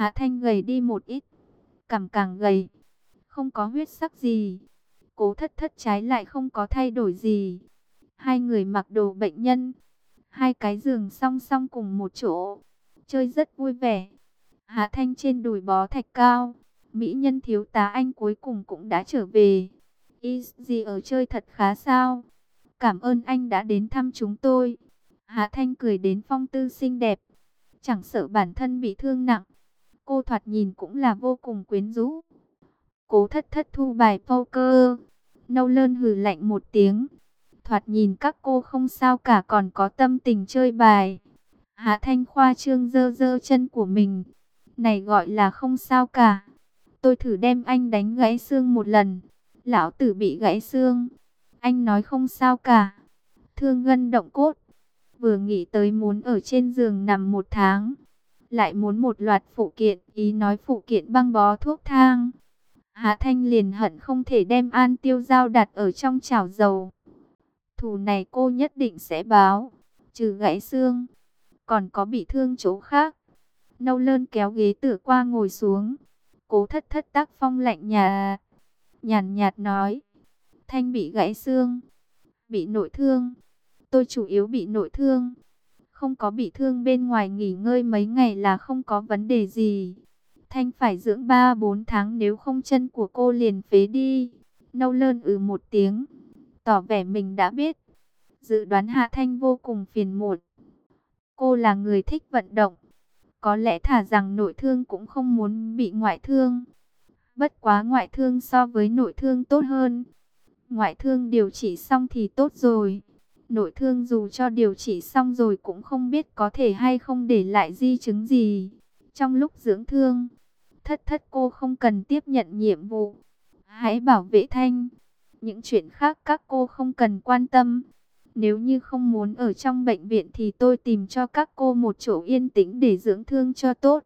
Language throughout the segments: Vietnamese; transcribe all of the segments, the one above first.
Hạ Thanh gầy đi một ít, cằm càng gầy, không có huyết sắc gì. Cố Thất Thất trái lại không có thay đổi gì. Hai người mặc đồ bệnh nhân, hai cái giường song song cùng một chỗ, chơi rất vui vẻ. Hạ Thanh trên đùi bó thạch cao, mỹ nhân thiếu tá Anh cuối cùng cũng đã trở về. Gì ở chơi thật khá sao? Cảm ơn anh đã đến thăm chúng tôi. Hạ Thanh cười đến phong tư xinh đẹp, chẳng sợ bản thân bị thương nặng. Cô thoạt nhìn cũng là vô cùng quyến rũ. Cố Thất Thất thu bài poker. Nolan hừ lạnh một tiếng. Thoạt nhìn các cô không sao cả, còn có tâm tình chơi bài. Hạ Thanh khoa trương giơ giơ chân của mình. Này gọi là không sao cả. Tôi thử đem anh đánh gãy xương một lần. Lão tử bị gãy xương. Anh nói không sao cả. Thương gân động cốt. Vừa nghĩ tới muốn ở trên giường nằm 1 tháng. Lại muốn một loạt phụ kiện. Ý nói phụ kiện băng bó thuốc thang. Hạ Thanh liền hận không thể đem An Tiêu Giao đặt ở trong chảo dầu. Thù này cô nhất định sẽ báo. Trừ gãy xương, còn có bị thương chỗ khác. Nolan kéo ghế tựa qua ngồi xuống. Cố Thất Thất tác phong lạnh nhàn nhạt nói. Thanh bị gãy xương, bị nội thương. Tôi chủ yếu bị nội thương, không có bị thương bên ngoài, nghỉ ngơi mấy ngày là không có vấn đề gì. Thanh phải dưỡng 3-4 tháng, nếu không chân của cô liền phế đi. Nolan một tiếng, tỏ vẻ mình đã biết. Dự đoán Hạ Thanh vô cùng phiền muộn. Cô là người thích vận động, có lẽ thà rằng nội thương cũng không muốn bị ngoại thương. Bất quá ngoại thương so với nội thương tốt hơn. Ngoại thương điều trị xong thì tốt rồi. Nội thương dù cho điều trị xong rồi cũng không biết có thể hay không để lại di chứng gì. Trong lúc dưỡng thương, Thất Thất cô không cần tiếp nhận nhiệm vụ. Hãy bảo vệ Thanh. Những chuyện khác các cô không cần quan tâm. Nếu như không muốn ở trong bệnh viện thì tôi tìm cho các cô một chỗ yên tĩnh để dưỡng thương cho tốt.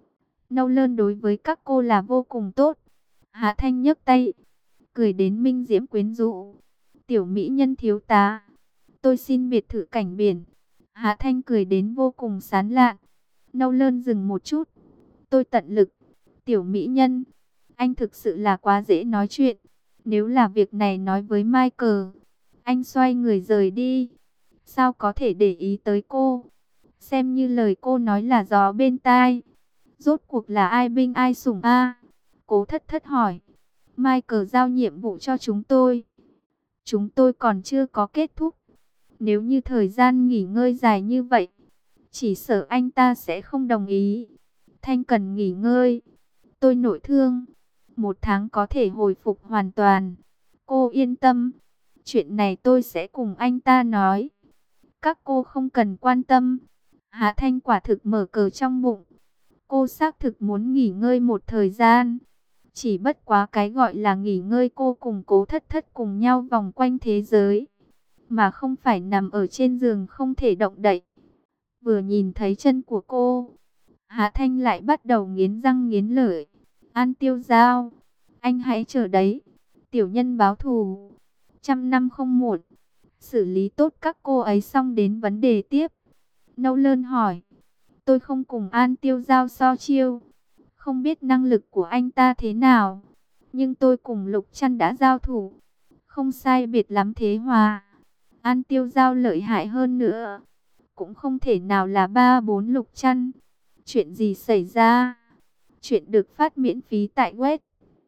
Nolan đối với các cô là vô cùng tốt. Hạ Thanh nhấc tay, cười đến minh diễm quyến rũ. Tiểu mỹ nhân thiếu tá, tôi xin biệt thự cảnh biển. Hạ Thanh cười đến vô cùng sán lạn. Nolan dừng một chút. Tôi tận lực. Tiểu mỹ nhân, anh thực sự là quá dễ nói chuyện. Nếu là việc này nói với Michael. Anh xoay người rời đi. Sao có thể để ý tới cô? Xem như lời cô nói là gió bên tai. Rốt cuộc là ai binh ai sủng a? Cố Thất Thất hỏi. Michael giao nhiệm vụ cho chúng tôi. Chúng tôi còn chưa có kết thúc. Nếu như thời gian nghỉ ngơi dài như vậy, chỉ sợ anh ta sẽ không đồng ý. Thanh cần nghỉ ngơi. Tôi nội thương, 1 tháng có thể hồi phục hoàn toàn. Cô yên tâm. Chuyện này tôi sẽ cùng anh ta nói. Các cô không cần quan tâm. Hạ Thanh quả thực mở cờ trong bụng. Cô xác thực muốn nghỉ ngơi một thời gian. Chỉ bất quá cái gọi là nghỉ ngơi, cô cùng Cố Thất Thất cùng nhau vòng quanh thế giới, mà không phải nằm ở trên giường không thể động đậy. Vừa nhìn thấy chân của cô, Hạ Thanh lại bắt đầu nghiến răng nghiến lợi. An Tiêu Giao, anh hãy chờ đấy. Tiểu nhân báo thù, 100 năm không muộn. Xử lý tốt các cô ấy xong đến vấn đề tiếp. Nolan hỏi. Tôi không cùng An Tiêu Giao so chiêu. Không biết năng lực của anh ta thế nào. Nhưng tôi cùng Lục Trăn đã giao thủ. Không sai biệt lắm thế hòa. An Tiêu Giao lợi hại hơn nữa. Cũng không thể nào là 3-4 Lục Trăn. Chuyện gì xảy ra? Chuyện được phát miễn phí tại web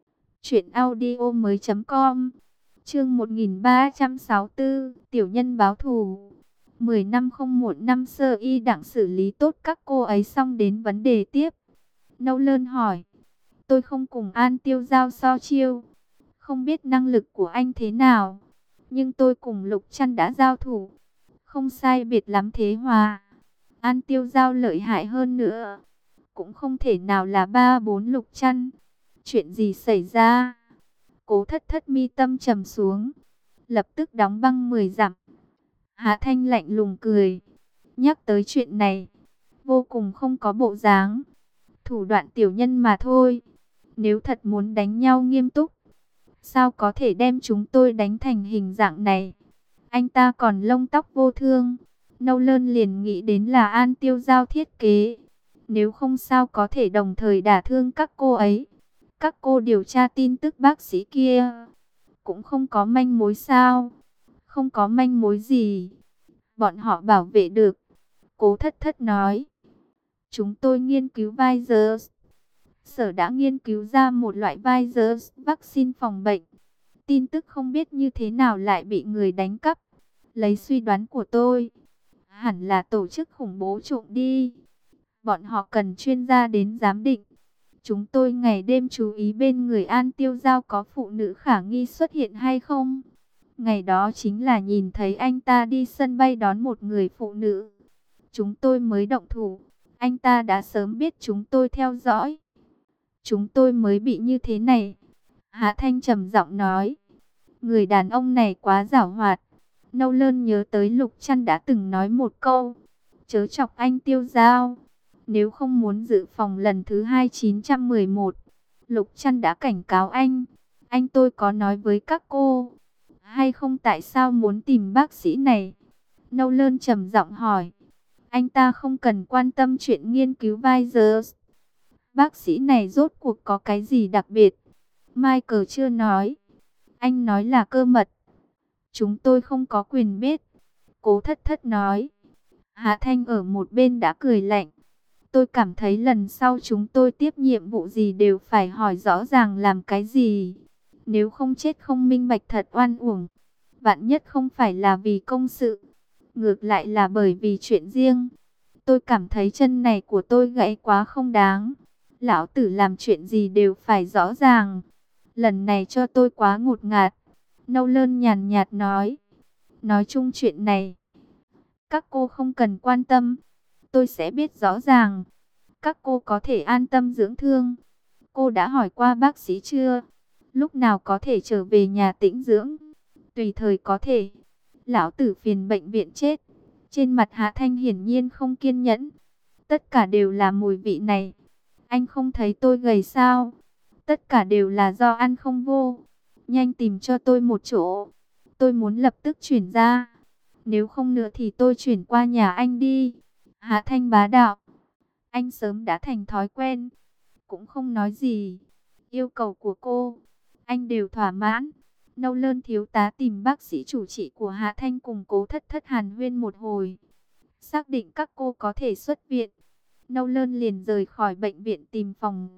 truyệnaudiomoi.com. Chương 1364, tiểu nhân báo thù. 10 năm không muộn, năm sơ y đẳng xử lý tốt các cô ấy xong đến vấn đề tiếp. Nolan hỏi. Tôi không cùng An Tiêu Giao so chiêu. Không biết năng lực của anh thế nào. Nhưng tôi cùng Lục Trăn đã giao thủ. Không sai biệt lắm thế hòa. An Tiêu Giao lợi hại hơn nữa. Cũng không thể nào là 3-4 Lục Trăn. Chuyện gì xảy ra? Cố Thất Thất mi tâm trầm xuống. Lập tức đóng băng 10 dặm. Hạ Thanh lạnh lùng cười. Nhắc tới chuyện này, vô cùng không có bộ dáng. Thủ đoạn tiểu nhân mà thôi. Nếu thật muốn đánh nhau nghiêm túc, sao có thể đem chúng tôi đánh thành hình dạng này? Anh ta còn lông tóc vô thương. Nolan liền nghĩ đến là An Tiêu Giao thiết kế. Nếu không sao có thể đồng thời đả thương các cô ấy. Các cô điều tra tin tức bác sĩ kia, cũng không có manh mối sao? Không có manh mối gì. Bọn họ bảo vệ được. Cố Thất Thất nói. Chúng tôi nghiên cứu virus. Sở đã nghiên cứu ra một loại virus vaccine phòng bệnh. Tin tức không biết như thế nào lại bị người đánh cắp. Lấy suy đoán của tôi, hẳn là tổ chức khủng bố trộm đi. Bọn họ cần chuyên gia đến giám định. Chúng tôi ngày đêm chú ý bên người An Tiêu Giao có phụ nữ khả nghi xuất hiện hay không. Ngày đó chính là nhìn thấy anh ta đi sân bay đón một người phụ nữ. Chúng tôi mới động thủ. Anh ta đã sớm biết chúng tôi theo dõi. Chúng tôi mới bị như thế này. Hạ Thanh trầm giọng nói. Người đàn ông này quá giảo hoạt. Nâu Lơn nhớ tới Lục Trăn đã từng nói một câu. Chớ chọc anh Tiêu Giao. Nếu không muốn dự phòng lần thứ 2911. Lục Trăn đã cảnh cáo anh. Anh tôi có nói với các cô hay không tại sao muốn tìm bác sĩ này? Nâu Lơn trầm giọng hỏi. Anh ta không cần quan tâm chuyện nghiên cứu virus. Bác sĩ này rốt cuộc có cái gì đặc biệt? Michael chưa nói. Anh nói là cơ mật. Chúng tôi không có quyền biết. Cố Thất Thất nói. Hạ Thanh ở một bên đã cười lạnh. Tôi cảm thấy lần sau chúng tôi tiếp nhiệm vụ gì đều phải hỏi rõ ràng làm cái gì. Nếu không chết không minh bạch thật oan uổng. Vạn nhất không phải là vì công sự, ngược lại là bởi vì chuyện riêng. Tôi cảm thấy chân này của tôi gãy quá không đáng. Lão tử làm chuyện gì đều phải rõ ràng. Lần này cho tôi quá ngột ngạt. Nâu Lơn nhàn nhạt nói. Nói chung chuyện này, các cô không cần quan tâm. Tôi sẽ biết rõ ràng. Các cô có thể an tâm dưỡng thương. Cô đã hỏi qua bác sĩ chưa? Lúc nào có thể trở về nhà tĩnh dưỡng? Tùy thời có thể. Lão tử phiền bệnh viện chết. Trên mặt Hạ Thanh hiển nhiên không kiên nhẫn. Tất cả đều là mùi vị này. Anh không thấy tôi gầy sao? Tất cả đều là do ăn không vô. Nhanh tìm cho tôi một chỗ. Tôi muốn lập tức chuyển ra. Nếu không nữa thì tôi chuyển qua nhà anh đi. Hạ Thanh bá đạo. Anh sớm đã thành thói quen. Cũng không nói gì. Yêu cầu của cô, anh đều thỏa mãn. Nâu Lơn thiếu tá tìm bác sĩ chủ trị của Hạ Thanh cùng Cố Thất Thất hàn huyên một hồi. Xác định các cô có thể xuất viện. Nâu Lơn liền rời khỏi bệnh viện tìm phòng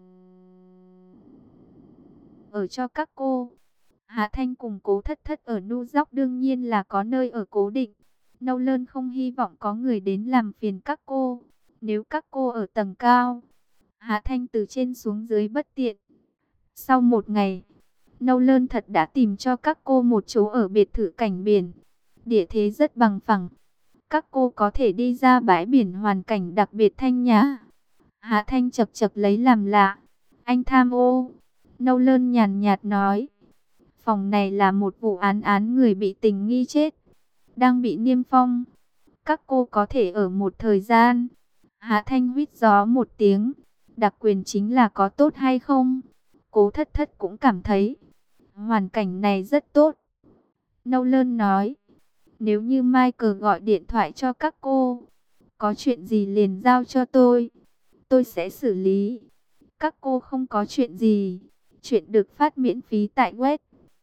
ở cho các cô. Hạ Thanh cùng Cố Thất Thất ở New York đương nhiên là có nơi ở cố định. Nâu Lơn không hy vọng có người đến làm phiền các cô. Nếu các cô ở tầng cao, Hạ Thanh từ trên xuống dưới bất tiện. Sau một ngày, Nâu Lơn thật đã tìm cho các cô một chỗ ở biệt thự cảnh biển. Địa thế rất bằng phẳng. Các cô có thể đi ra bãi biển hoàn cảnh đặc biệt thanh nhã. Hạ Thanh chật chật lấy làm lạ. Anh tham ô. Nâu Lơn nhàn nhạt nói. Phòng này là một vụ án người bị tình nghi chết. Đang bị niêm phong. Các cô có thể ở một thời gian. Hạ Thanh huýt gió một tiếng. Đặc quyền chính là có tốt hay không? Cố Thất Thất cũng cảm thấy hoàn cảnh này rất tốt. Nâu Lơn nói. Nếu như Michael gọi điện thoại cho các cô, có chuyện gì liền giao cho tôi sẽ xử lý. Các cô không có chuyện gì. Chuyện được phát miễn phí tại web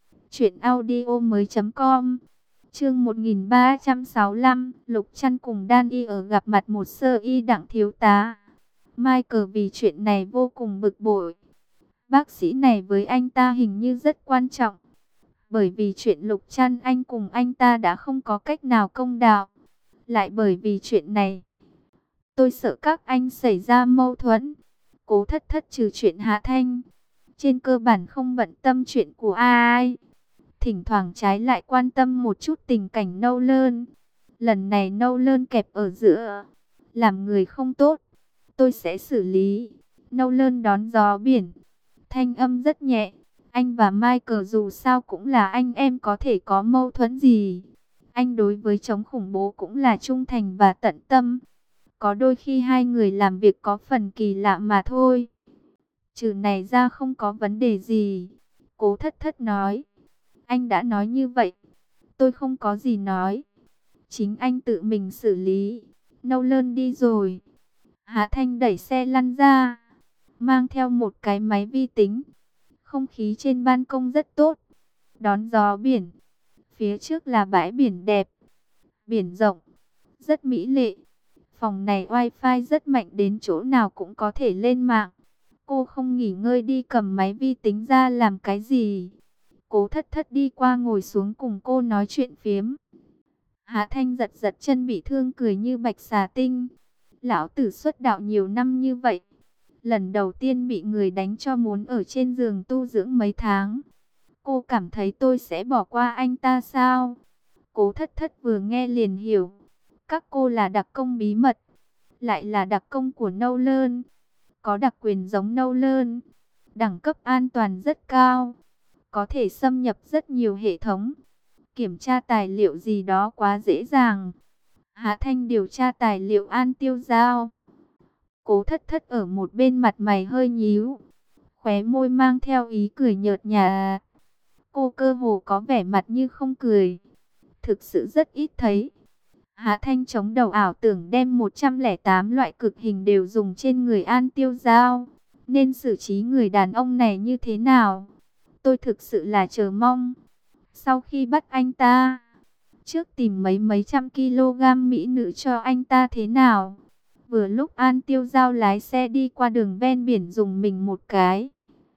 truyệnaudiomoi.com. Chương 1365, Lục Trăn cùng Đan Y ở gặp mặt một sơ y Đặng thiếu tá. Michael vì chuyện này vô cùng bực bội. Bác sĩ này với anh ta hình như rất quan trọng. Bởi vì chuyện Lục Trăn anh cùng anh ta đã không có cách nào công đạo. Lại bởi vì chuyện này, tôi sợ các anh xảy ra mâu thuẫn. Cố Thất Thất trừ chuyện Hạ Thanh, trên cơ bản không bận tâm chuyện của ai. Thỉnh thoảng trái lại quan tâm một chút tình cảnh Nâu Lơn. Lần này Nâu Lơn kẹp ở giữa, làm người không tốt, tôi sẽ xử lý. Nâu Lơn đón gió biển, thanh âm rất nhẹ. Anh và Michael dù sao cũng là anh em, có thể có mâu thuẫn gì. Anh đối với chống khủng bố cũng là trung thành và tận tâm. Có đôi khi hai người làm việc có phần kỳ lạ mà thôi. Trừ này ra không có vấn đề gì. Cố Thất Thất nói. Anh đã nói như vậy, tôi không có gì nói. Chính anh tự mình xử lý. Nâu Lơn đi rồi. Hạ Thanh đẩy xe lăn ra, mang theo một cái máy vi tính. Không khí trên ban công rất tốt, đón gió biển. Phía trước là bãi biển đẹp, biển rộng, rất mỹ lệ. Phòng này wifi rất mạnh, đến chỗ nào cũng có thể lên mạng. Cô không nghỉ ngơi đi cầm máy vi tính ra làm cái gì. Cố Thất Thất đi qua ngồi xuống cùng cô nói chuyện phiếm. Hạ Thanh giật giật chân bị thương, cười như bạch xà tinh. Lão tử xuất đạo nhiều năm như vậy, lần đầu tiên bị người đánh cho muốn ở trên giường tu dưỡng mấy tháng. Cô cảm thấy tôi sẽ bỏ qua anh ta sao? Cố Thất Thất vừa nghe liền hiểu. Các cô là đặc công bí mật, lại là đặc công của Nolan, có đặc quyền giống Nolan, đẳng cấp an toàn rất cao, có thể xâm nhập rất nhiều hệ thống, kiểm tra tài liệu gì đó quá dễ dàng. Hạ Thanh điều tra tài liệu An Tiêu Giao. Cố Thất Thất ở một bên mặt mày hơi nhíu, khóe môi mang theo ý cười nhợt nhạt. Cô cơ hồ có vẻ mặt như không cười, thực sự rất ít thấy. Hạ Thanh chống đầu ảo tưởng đem 108 loại cực hình đều dùng trên người An Tiêu Giao. Nên xử trí người đàn ông này như thế nào? Tôi thực sự là chờ mong. Sau khi bắt anh ta, trước tìm mấy trăm kg mỹ nữ cho anh ta thế nào? Vừa lúc An Tiêu Giao lái xe đi qua đường ven biển dùng mình một cái.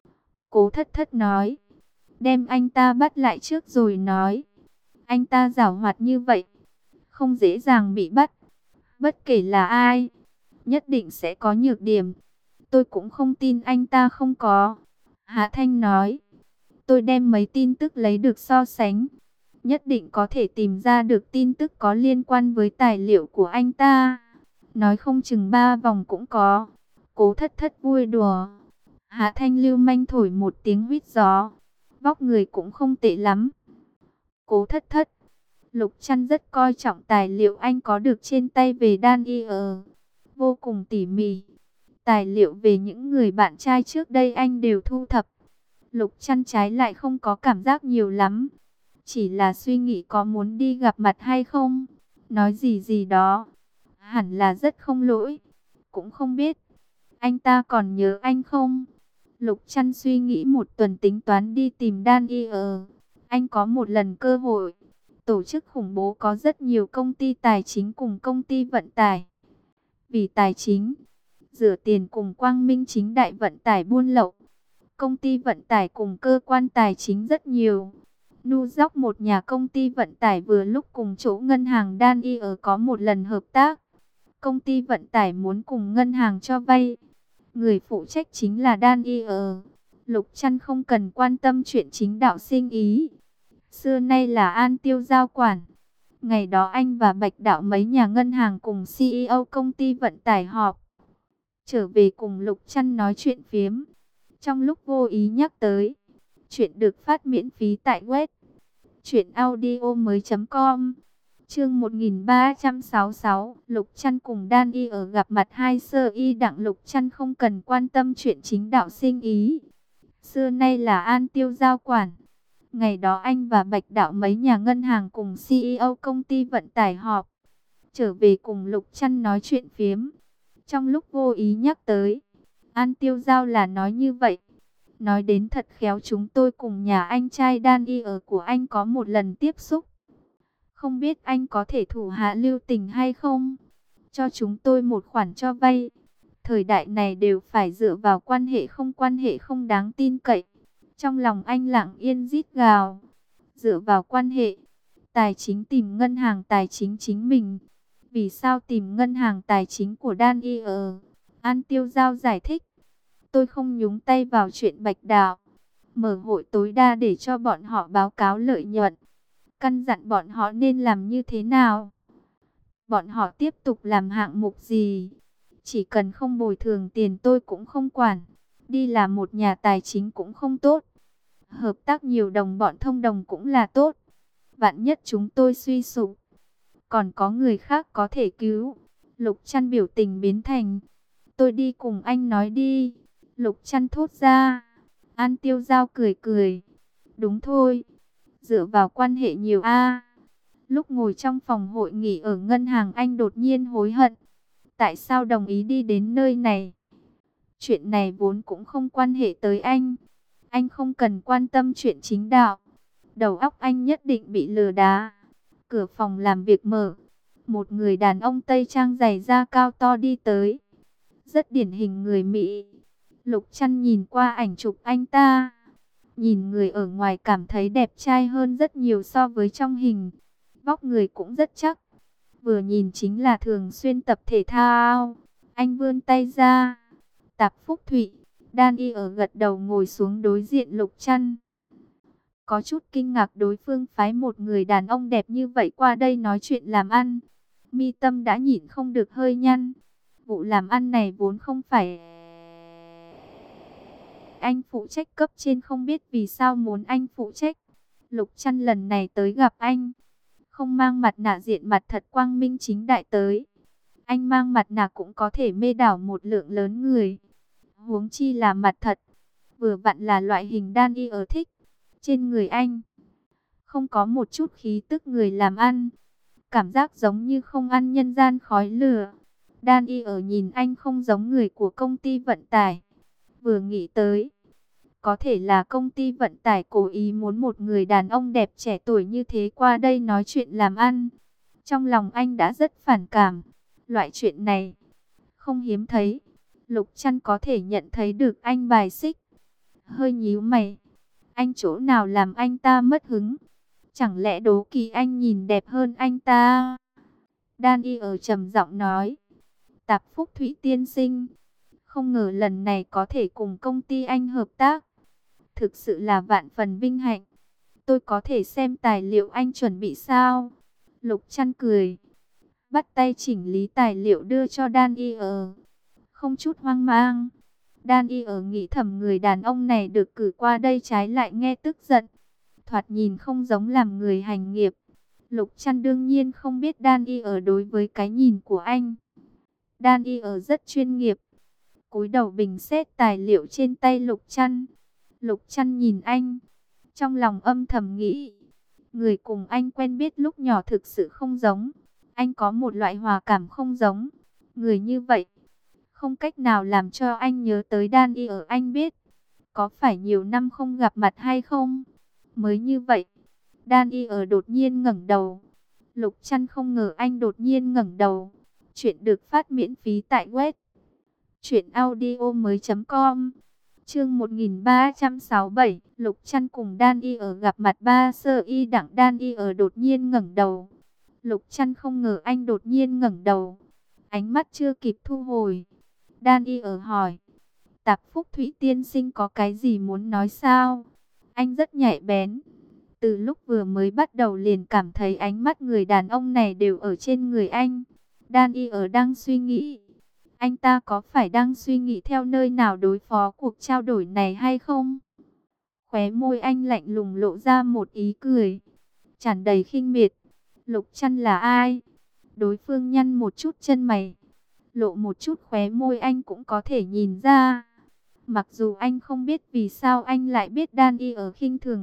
Cố Thất Thất nói, đem anh ta bắt lại trước rồi nói. Anh ta giảo hoạt như vậy, không dễ dàng bị bắt. Bất kể là ai, nhất định sẽ có nhược điểm. Tôi cũng không tin anh ta không có. Hạ Thanh nói, tôi đem mấy tin tức lấy được so sánh, nhất định có thể tìm ra được tin tức có liên quan với tài liệu của anh ta. Nói không chừng 3 vòng cũng có. Cố Thất Thất vui đùa. Hạ Thanh lưu manh thổi một tiếng huýt gió. Vóc người cũng không tệ lắm. Cố Thất Thất, Lục Trăn rất coi trọng tài liệu anh có được trên tay về Đan Y, vô cùng tỉ mỉ. Tài liệu về những người bạn trai trước đây anh đều thu thập. Lục Trăn trái lại không có cảm giác nhiều lắm, chỉ là suy nghĩ có muốn đi gặp mặt hay không. Nói gì gì đó, hẳn là rất không lỗi. Cũng không biết, anh ta còn nhớ anh không? Lục Trăn suy nghĩ một tuần tính toán đi tìm Đan Y. Anh có một lần cơ hội. Tổ chức khủng bố có rất nhiều công ty tài chính cùng công ty vận tải. Vì tài chính, rửa tiền cùng quang minh chính đại vận tải buôn lậu. Công ty vận tải cùng cơ quan tài chính rất nhiều. New York một nhà công ty vận tải vừa lúc cùng chỗ ngân hàng Đan Y có một lần hợp tác. Công ty vận tải muốn cùng ngân hàng cho vay. Người phụ trách chính là Đan Y. Lục Trăn không cần quan tâm chuyện chính đạo sinh ý. Xưa nay là An Tiêu giao quản. Ngày đó anh và Bạch Đạo mấy nhà ngân hàng cùng CEO công ty vận tải họp. Trở về cùng Lục Trăn nói chuyện phiếm. Trong lúc vô ý nhắc tới, chuyện được phát miễn phí tại web truyệnaudiomoi.com. Chương 1366, Lục Trăn cùng Đan Y ở gặp mặt hai sơ y đặng. Lục Trăn không cần quan tâm chuyện chính đạo sinh ý. Xưa nay là An Tiêu giao quản. Ngày đó anh và Bạch Đạo mấy nhà ngân hàng cùng CEO công ty vận tải họp. Trở về cùng Lục Trăn nói chuyện phiếm. Trong lúc vô ý nhắc tới, An Tiêu giao là nói như vậy. Nói đến thật khéo, chúng tôi cùng nhà anh trai Đan Y của anh có một lần tiếp xúc. Không biết anh có thể thủ hạ lưu tình hay không? Cho chúng tôi một khoản cho vay. Thời đại này đều phải dựa vào quan hệ không đáng tin cậy. Trong lòng anh lặng yên rít gào. Dựa vào quan hệ tài chính tìm ngân hàng tài chính chính mình. Vì sao tìm ngân hàng tài chính của Đan Y? An Tiêu giao giải thích. Tôi không nhúng tay vào chuyện Bạch Đạo. Mở hội tối đa để cho bọn họ báo cáo lợi nhuận. Căn dặn bọn họ nên làm như thế nào. Bọn họ tiếp tục làm hạng mục gì, chỉ cần không bồi thường tiền tôi cũng không quản. Đi làm một nhà tài chính cũng không tốt. Hợp tác nhiều đồng bọn thông đồng cũng là tốt. Vạn nhất chúng tôi suy sụp, còn có người khác có thể cứu. Lục Trăn biểu tình biến thành, tôi đi cùng anh nói đi. Lục Trăn thốt ra. An Tiêu giao cười cười. Đúng thôi, dựa vào quan hệ nhiều a. Lúc ngồi trong phòng hội nghị ở ngân hàng, anh đột nhiên hối hận. tại sao đồng ý đi đến nơi này? Chuyện này vốn cũng không quan hệ tới anh. Anh không cần quan tâm chuyện chính đạo. Đầu óc anh nhất định bị lừa đá. Cửa phòng làm việc mở. Một người đàn ông Tây trang giày da cao to đi tới. Rất điển hình người Mỹ. Lục Trăn nhìn qua ảnh chụp anh ta. Nhìn người ở ngoài cảm thấy đẹp trai hơn rất nhiều so với trong hình. Vóc người cũng rất chắc. Vừa nhìn chính là thường xuyên tập thể thao. Anh vươn tay ra. Tạp Phúc Thụy, Đan Y ở gật đầu ngồi xuống đối diện Lục Trăn. Có chút kinh ngạc đối phương phái một người đàn ông đẹp như vậy qua đây nói chuyện làm ăn. Mi tâm đã nhịn không được hơi nhăn. Vụ làm ăn này vốn không phải anh phụ trách, cấp trên không biết vì sao muốn anh phụ trách. Lục Trăn lần này tới gặp anh, không mang mặt nạ, diện mặt thật quang minh chính đại tới. Anh mang mặt nạ cũng có thể mê đảo một lượng lớn người. Huống chi là mặt thật, vừa vặn là loại hình Đan Y ở thích. Trên người anh không có một chút khí tức người làm ăn, cảm giác giống như không ăn nhân gian khói lửa. Đan Y ở nhìn anh không giống người của công ty vận tải. Vừa nghĩ tới, có thể là công ty vận tải cố ý muốn một người đàn ông đẹp trẻ tuổi như thế qua đây nói chuyện làm ăn. Trong lòng anh đã rất phản cảm. Loại chuyện này không hiếm thấy. Lục Trăn có thể nhận thấy được anh bài xích. Hơi nhíu mày. Anh chỗ nào làm anh ta mất hứng? Chẳng lẽ đố kỵ anh nhìn đẹp hơn anh ta? Đan Y ở trầm giọng nói. Tạp Phúc Thụy tiên sinh, không ngờ lần này có thể cùng công ty anh hợp tác. Thực sự là vạn phần vinh hạnh. Tôi có thể xem tài liệu anh chuẩn bị sao? Lục Trăn cười. Bắt tay chỉnh lý tài liệu đưa cho Đan Y ở. Không chút hoang mang. Đan Y ở nghĩ thầm người đàn ông này được cử qua đây trái lại nghe tức giận. Thoạt nhìn không giống làm người hành nghiệp. Lục Trăn đương nhiên không biết Đan Y ở đối với cái nhìn của anh. Đan Y ở rất chuyên nghiệp. Cúi đầu bình xét tài liệu trên tay Lục Trăn. Lục Trăn nhìn anh. Trong lòng âm thầm nghĩ. Người cùng anh quen biết lúc nhỏ thực sự không giống. Anh có một loại hòa cảm không giống. Người như vậy không cách nào làm cho anh nhớ tới Đan Y ở. Anh biết có phải nhiều năm không gặp mặt hay không? Mới như vậy. Đan Y ở đột nhiên ngẩng đầu. Lục Trăn không ngờ anh đột nhiên ngẩng đầu. Chuyện được phát miễn phí tại web truyệnaudiomoi.com. Chương 1367, Lục Trăn cùng Đan Y ở gặp mặt. Ba sơ y đặng. Đan Y ở đột nhiên ngẩng đầu. Lục Trăn không ngờ anh đột nhiên ngẩng đầu. Ánh mắt chưa kịp thu hồi. Đan Y ở hỏi. Tạp Phúc Thụy tiên sinh có cái gì muốn nói sao? Anh rất nhạy bén. Từ lúc vừa mới bắt đầu liền cảm thấy ánh mắt người đàn ông này đều ở trên người anh. Đan Y ở đang suy nghĩ. Anh ta có phải đang suy nghĩ theo nơi nào đối phó cuộc trao đổi này hay không? Khóe môi anh lạnh lùng lộ ra một ý cười tràn đầy khinh miệt. Lục Trăn là ai? Đối phương nhăn một chút chân mày, lộ một chút khóe môi, anh cũng có thể nhìn ra. Mặc dù anh không biết vì sao anh lại biết Đan Y ở khinh thường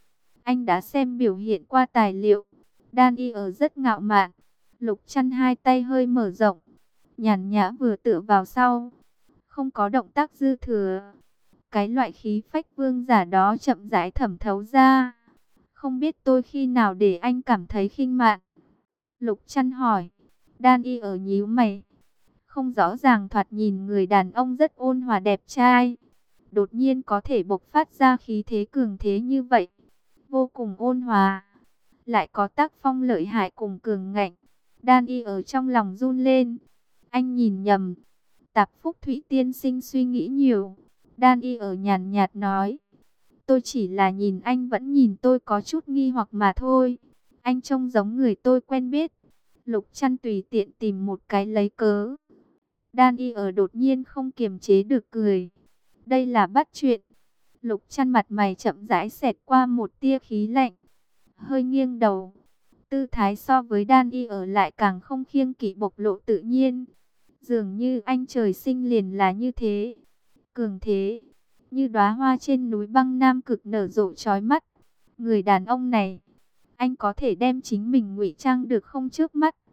anh đã xem biểu hiện qua tài liệu. Đan Y ở rất ngạo mạn. Lục Trăn hai tay hơi mở rộng, nhàn nhã vừa tựa vào sau, không có động tác dư thừa. Cái loại khí phách vương giả đó chậm rãi thẩm thấu ra. Không biết tôi khi nào để anh cảm thấy khinh mạn? Lục Trăn hỏi. Đan Y ở nhíu mày. Không rõ ràng, thoạt nhìn người đàn ông rất ôn hòa đẹp trai. Đột nhiên có thể bộc phát ra khí thế cường thế như vậy. Vô cùng ôn hòa. Lại có tác phong lợi hại cùng cường ngạnh. Đan Y ở trong lòng run lên. Anh nhìn nhầm. Tạp Phúc Thụy tiên sinh suy nghĩ nhiều. Đan Y ở nhàn nhạt nói. Tôi chỉ là nhìn anh vẫn nhìn tôi có chút nghi hoặc mà thôi. Anh trông giống người tôi quen biết. Lục Trăn tùy tiện tìm một cái lấy cớ. Đan Y ở đột nhiên không kiềm chế được cười. Đây là bắt chuyện. Lục Trăn mặt mày chậm rãi xẹt qua một tia khí lạnh. Hơi nghiêng đầu. Tư thái so với Đan Y ở lại càng không kiêng kỵ, bộc lộ tự nhiên. Dường như anh trời sinh liền là như thế. Cường thế. Như đóa hoa trên núi băng Nam Cực nở rộ chói mắt. Người đàn ông này, anh có thể đem chính mình ngụy trang được không trước mắt.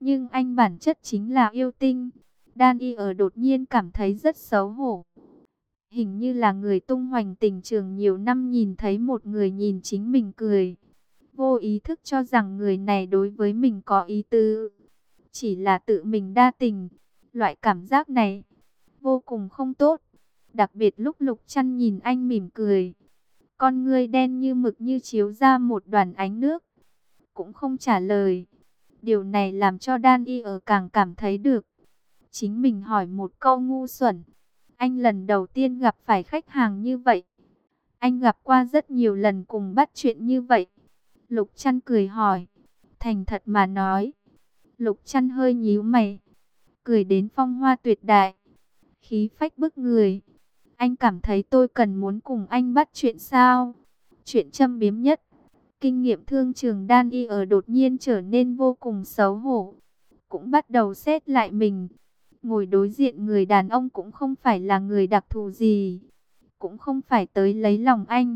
Nhưng anh bản chất chính là yêu tinh. Đan Y ở đột nhiên cảm thấy rất xấu hổ. Hình như là người tung hoành tình trường nhiều năm nhìn thấy một người nhìn chính mình cười. Vô ý thức cho rằng người này đối với mình có ý tứ. Chỉ là tự mình đa tình. Loại cảm giác này vô cùng không tốt. Đặc biệt lúc Lục Trăn nhìn anh mỉm cười. Con ngươi đen như mực như chiếu ra một đoàn ánh nước. Cũng không trả lời. Điều này làm cho Đan Y ở càng cảm thấy được. Chính mình hỏi một câu ngu xuẩn. Anh lần đầu tiên gặp phải khách hàng như vậy. Anh gặp qua rất nhiều lần cùng bắt chuyện như vậy. Lục Trăn cười hỏi. Thành thật mà nói. Lục Trăn hơi nhíu mày. Cười đến phong hoa tuyệt đại. Khí phách bức người. Anh cảm thấy tôi cần muốn cùng anh bắt chuyện sao? Chuyện châm biếm nhất. Kinh nghiệm thương trường Đan Y ở đột nhiên trở nên vô cùng xấu hổ. Cũng bắt đầu xét lại mình. Ngồi đối diện người đàn ông cũng không phải là người đặc thù gì. Cũng không phải tới lấy lòng anh.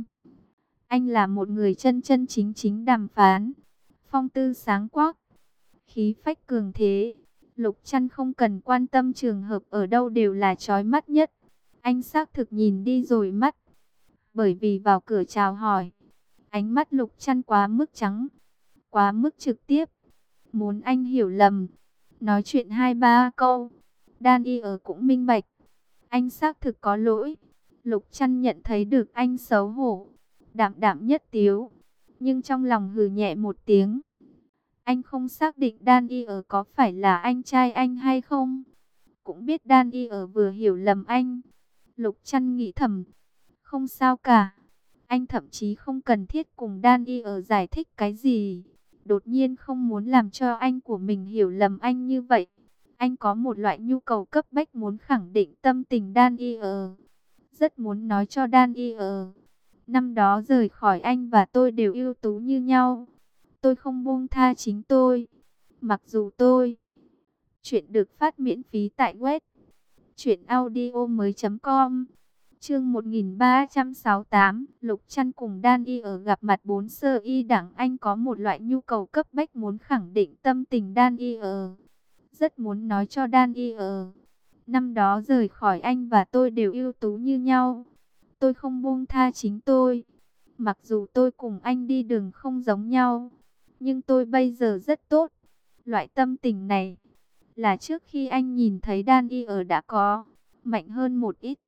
Anh là một người chân chân chính chính đàm phán. Phong tư sáng quắc. Khí phách cường thế. Lục Trăn không cần quan tâm trường hợp ở đâu đều là chói mắt nhất. Anh xác thực nhìn đi rồi mắt. Bởi vì vào cửa chào hỏi. Ánh mắt Lục Trăn quá mức trắng. Quá mức trực tiếp. Muốn anh hiểu lầm. Nói chuyện 2-3 câu. Đan Y ở cũng minh bạch. Anh xác thực có lỗi. Lục Trăn nhận thấy được anh xấu hổ. Đạm đạm nhất tiếu. Nhưng trong lòng hừ nhẹ một tiếng. Anh không xác định Đan Y ở có phải là anh trai anh hay không. Cũng biết Đan Y ở vừa hiểu lầm anh. Lục Trăn nghĩ thầm. Không sao cả. Anh thậm chí không cần thiết cùng Đan Y ở giải thích cái gì. Đột nhiên không muốn làm cho anh của mình hiểu lầm anh như vậy. Anh có một loại nhu cầu cấp bách muốn khẳng định tâm tình Đan Y ở. Rất muốn nói cho Đan Y ở. Năm đó rời khỏi anh và tôi đều ưu tú như nhau. Tôi không buông tha chính tôi. Mặc dù tôi. Chuyện được phát miễn phí tại web truyệnaudiomoi.com. Chương 1368, Lục Trăn cùng Đan Y ở gặp mặt 4 sơ y đẳng. Anh có một loại nhu cầu cấp bách muốn khẳng định tâm tình Đan Y ở. Rất muốn nói cho Đan Y ở. Năm đó rời khỏi anh và tôi đều ưu tú như nhau. Tôi không buông tha chính tôi. Mặc dù tôi cùng anh đi đường không giống nhau. Nhưng tôi bây giờ rất tốt. Loại tâm tình này là trước khi anh nhìn thấy Đan Y ở đã có. Mạnh hơn một ít.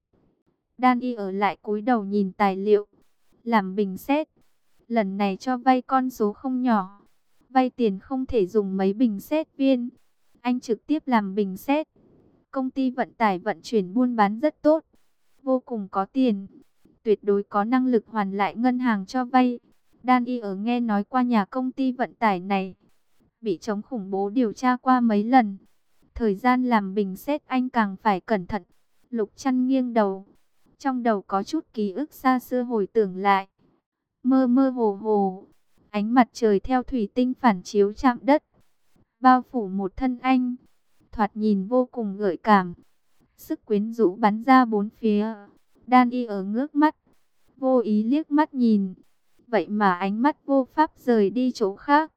Đan Y ở lại cúi đầu nhìn tài liệu. Làm bình xét. Lần này cho vay con số không nhỏ. Vay tiền không thể dùng mấy bình xét viên. Anh trực tiếp làm bình xét. Công ty vận tải vận chuyển buôn bán rất tốt. Vô cùng có tiền. Tuyệt đối có năng lực hoàn lại ngân hàng cho vay. Đan Y ở nghe nói qua nhà công ty vận tải này. Bị chống khủng bố điều tra qua mấy lần. Thời gian làm bình xét anh càng phải cẩn thận. Lục Trăn nghiêng đầu. Trong đầu có chút ký ức xa xưa hồi tưởng lại. Mơ mơ hồ hồ. Ánh mặt trời theo thủy tinh phản chiếu chạm đất. Bao phủ một thân anh. Thoạt nhìn vô cùng gợi cảm. Sức quyến rũ bắn ra bốn phía. Đan Y ở ngước mắt. Vô ý liếc mắt nhìn. Vậy mà ánh mắt vô pháp rời đi chỗ khác.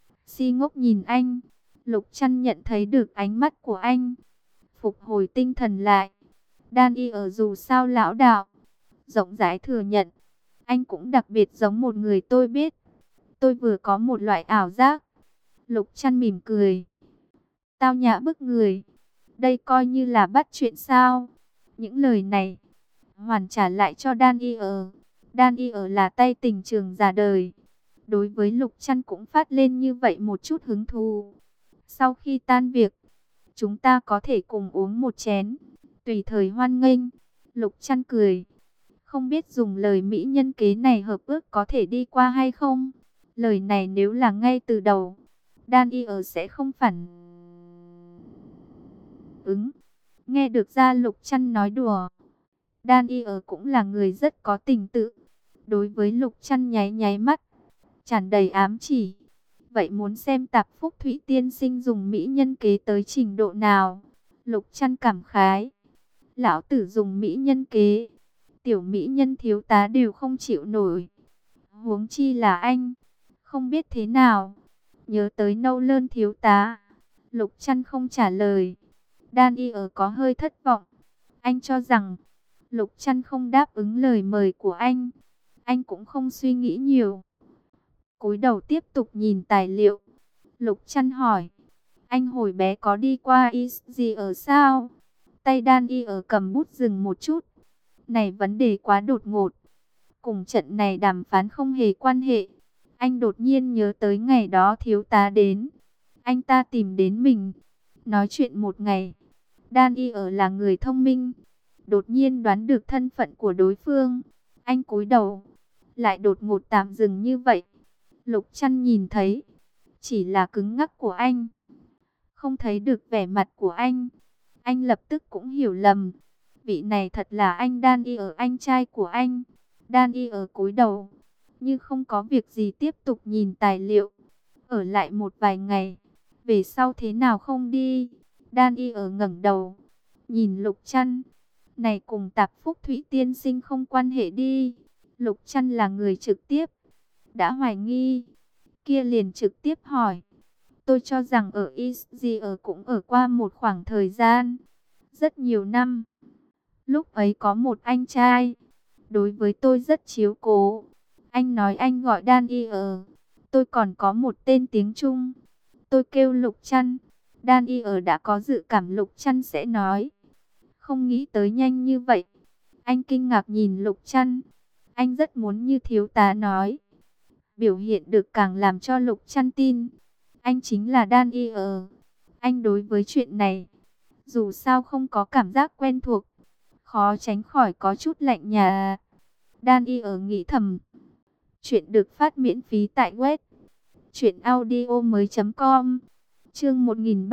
Si ngốc nhìn anh. Lục Trăn nhận thấy được ánh mắt của anh. Phục hồi tinh thần lại. Đan Y ở dù sao lão đạo. Rộng rãi thừa nhận. Anh cũng đặc biệt giống một người tôi biết. Tôi vừa có một loại ảo giác. Lục Trăn mỉm cười. Tao nhã bức người. Đây coi như là bắt chuyện sao. Những lời này hoàn trả lại cho Đan Y ở. Đan Y ở là tay tình trường già đời. Đối với Lục Trăn cũng phát lên như vậy một chút hứng thú. Sau khi tan việc, chúng ta có thể cùng uống một chén. Tùy thời hoan nghênh. Lục Trăn cười. Không biết dùng lời mỹ nhân kế này hợp ước có thể đi qua hay không. Lời này nếu là ngay từ đầu, Đan Y ở sẽ không phản ứng. Nghe được ra Lục Trăn nói đùa. Đan Y ở cũng là người rất có tình tự. Đối với Lục Trăn nháy nháy mắt, tràn đầy ám chỉ. Vậy muốn xem Tạp Phúc Thụy tiên sinh dùng mỹ nhân kế tới trình độ nào? Lục Trăn cảm khái. Lão tử dùng mỹ nhân kế. Tiểu mỹ nhân thiếu tá đều không chịu nổi. Huống chi là anh. Không biết thế nào. Nhớ tới Nâu Lơn thiếu tá. Lục Trăn không trả lời. Đan Y ở có hơi thất vọng. Anh cho rằng Lục Trăn không đáp ứng lời mời của anh. Anh cũng không suy nghĩ nhiều. Cúi đầu tiếp tục nhìn tài liệu. Lục Trăn hỏi. Anh hồi bé có đi qua gì ở sao? Tay Đan Y ở cầm bút dừng một chút. Này vấn đề quá đột ngột. Cùng trận này đàm phán không hề quan hệ. Anh đột nhiên nhớ tới ngày đó thiếu tá đến. Anh ta tìm đến mình. Nói chuyện một ngày. Đan Y ở là người thông minh. Đột nhiên đoán được thân phận của đối phương. Anh cúi đầu. Lại đột ngột tạm dừng như vậy. Lục Trăn nhìn thấy. Chỉ là cứng ngắc của anh. Không thấy được vẻ mặt của anh. Anh lập tức cũng hiểu lầm. Vị này thật là anh Đan Y ở, anh trai của anh. Đan Y ở cúi đầu. Như không có việc gì tiếp tục nhìn tài liệu. Ở lại một vài ngày. Về sau thế nào không đi. Đan Y ở ngẩng đầu. Nhìn Lục Trăn. Này cùng Tạp Phúc Thụy tiên sinh không quan hệ đi. Lục Trăn là người trực tiếp. Đã hoài nghi. Kia liền trực tiếp hỏi. Tôi cho rằng ở Isji ở cũng ở qua một khoảng thời gian. Rất nhiều năm. Lúc ấy có một anh trai. Đối với tôi rất chiếu cố. Anh nói anh gọi Đan Y ở. Tôi còn có một tên tiếng Trung. Tôi kêu Lục Trăn. Đan Y ở đã có dự cảm Lục Trăn sẽ nói. Không nghĩ tới nhanh như vậy. Anh kinh ngạc nhìn Lục Trăn. Anh rất muốn như thiếu tá nói. Biểu hiện được càng làm cho Lục Trăn tin. Anh chính là Đan Y ở. Anh đối với chuyện này. Dù sao không có cảm giác quen thuộc. Khó tránh khỏi có chút lạnh nhà. Đan Y ở nghĩ thầm. Chuyện được phát miễn phí tại web. truyệnaudiomoi.com. Chương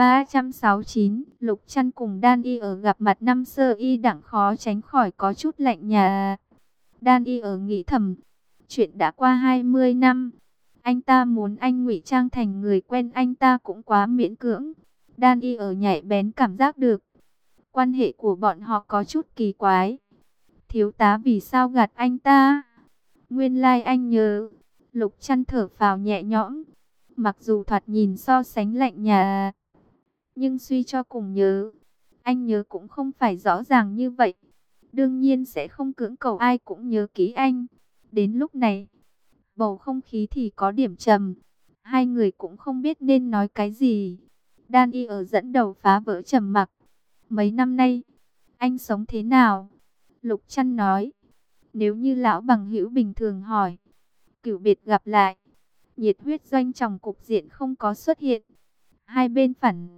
1369, Lục Trăn cùng Đan Y ở gặp mặt năm sơ y đẳng khó tránh khỏi có chút lạnh nhà. Đan Y ở nghĩ thầm, chuyện đã qua 20 năm, anh ta muốn anh ngụy trang thành người quen anh ta cũng quá miễn cưỡng. Đan Y ở nhạy bén cảm giác được, quan hệ của bọn họ có chút kỳ quái. Thiếu tá vì sao gạt anh ta? Nguyên lai anh nhớ. Lục Trăn thở phào nhẹ nhõm. Mặc dù thoạt nhìn so sánh lạnh nhà, nhưng suy cho cùng nhớ. Anh nhớ cũng không phải rõ ràng như vậy. Đương nhiên sẽ không cưỡng cầu ai cũng nhớ kỹ anh. Đến lúc này, bầu không khí thì có điểm trầm. Hai người cũng không biết nên nói cái gì. Đan Y ở dẫn đầu phá vỡ trầm mặc. Mấy năm nay, anh sống thế nào? Lục Trăn nói. Nếu như lão bằng hữu bình thường hỏi, cửu biệt gặp lại, nhiệt huyết doanh tròng cục diện không có xuất hiện. Hai bên phản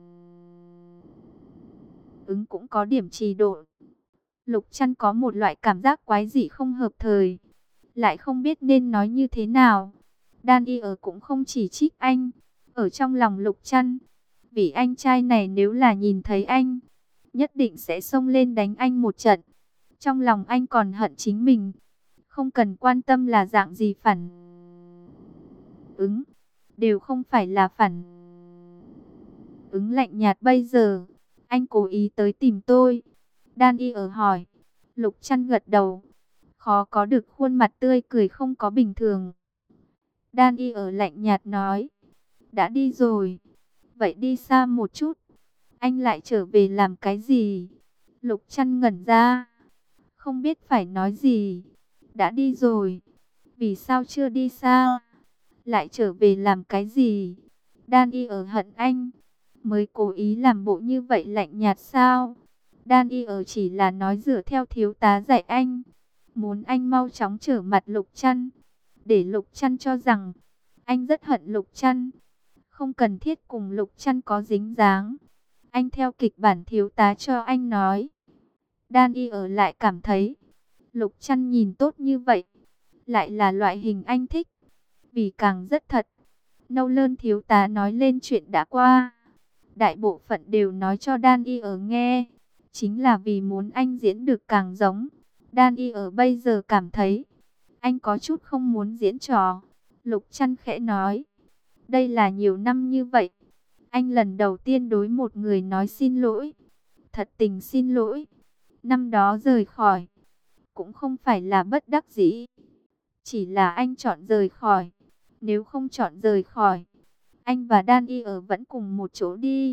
ứng cũng có điểm trì độ. Lục Trăn có một loại cảm giác quái dị không hợp thời. Lại không biết nên nói như thế nào. Đan Y ở cũng không chỉ trích anh. Ở trong lòng Lục Trăn, vì anh trai này nếu là nhìn thấy anh, nhất định sẽ xông lên đánh anh một trận. Trong lòng anh còn hận chính mình. Không cần quan tâm là dạng gì phản ứng, đều không phải là phản ứng lạnh nhạt bây giờ. Anh cố ý tới tìm tôi. Đan Y ở hỏi. Lục Trăn gật đầu. Khó có được khuôn mặt tươi cười không có bình thường. Đan Y ở lạnh nhạt nói. Đã đi rồi. Vậy đi xa một chút. Anh lại trở về làm cái gì? Lục Trăn ngẩn ra. Không biết phải nói gì. Đã đi rồi. Vì sao chưa đi xa? Lại trở về làm cái gì? Đan Y ở hận anh. Mới cố ý làm bộ như vậy lạnh nhạt sao? Đan Y ở chỉ là nói dựa theo thiếu tá dạy anh. Muốn anh mau chóng trở mặt Lục Trăn. Để Lục Trăn cho rằng anh rất hận Lục Trăn. Không cần thiết cùng Lục Trăn có dính dáng. Anh theo kịch bản thiếu tá cho anh nói. Đan Y ở lại cảm thấy Lục Trăn nhìn tốt như vậy, lại là loại hình anh thích. Vì càng rất thật. Nâu Lơn thiếu tá nói lên chuyện đã qua. Đại bộ phận đều nói cho Đan Y ở nghe. Chính là vì muốn anh diễn được càng giống. Đan Y ở bây giờ cảm thấy anh có chút không muốn diễn trò. Lục Trăn khẽ nói. Đây là nhiều năm như vậy. Anh lần đầu tiên đối một người nói xin lỗi. Thật tình xin lỗi. Năm đó rời khỏi. Cũng không phải là bất đắc dĩ. Chỉ là anh chọn rời khỏi. Nếu không chọn rời khỏi, anh và Đan Y ở vẫn cùng một chỗ đi.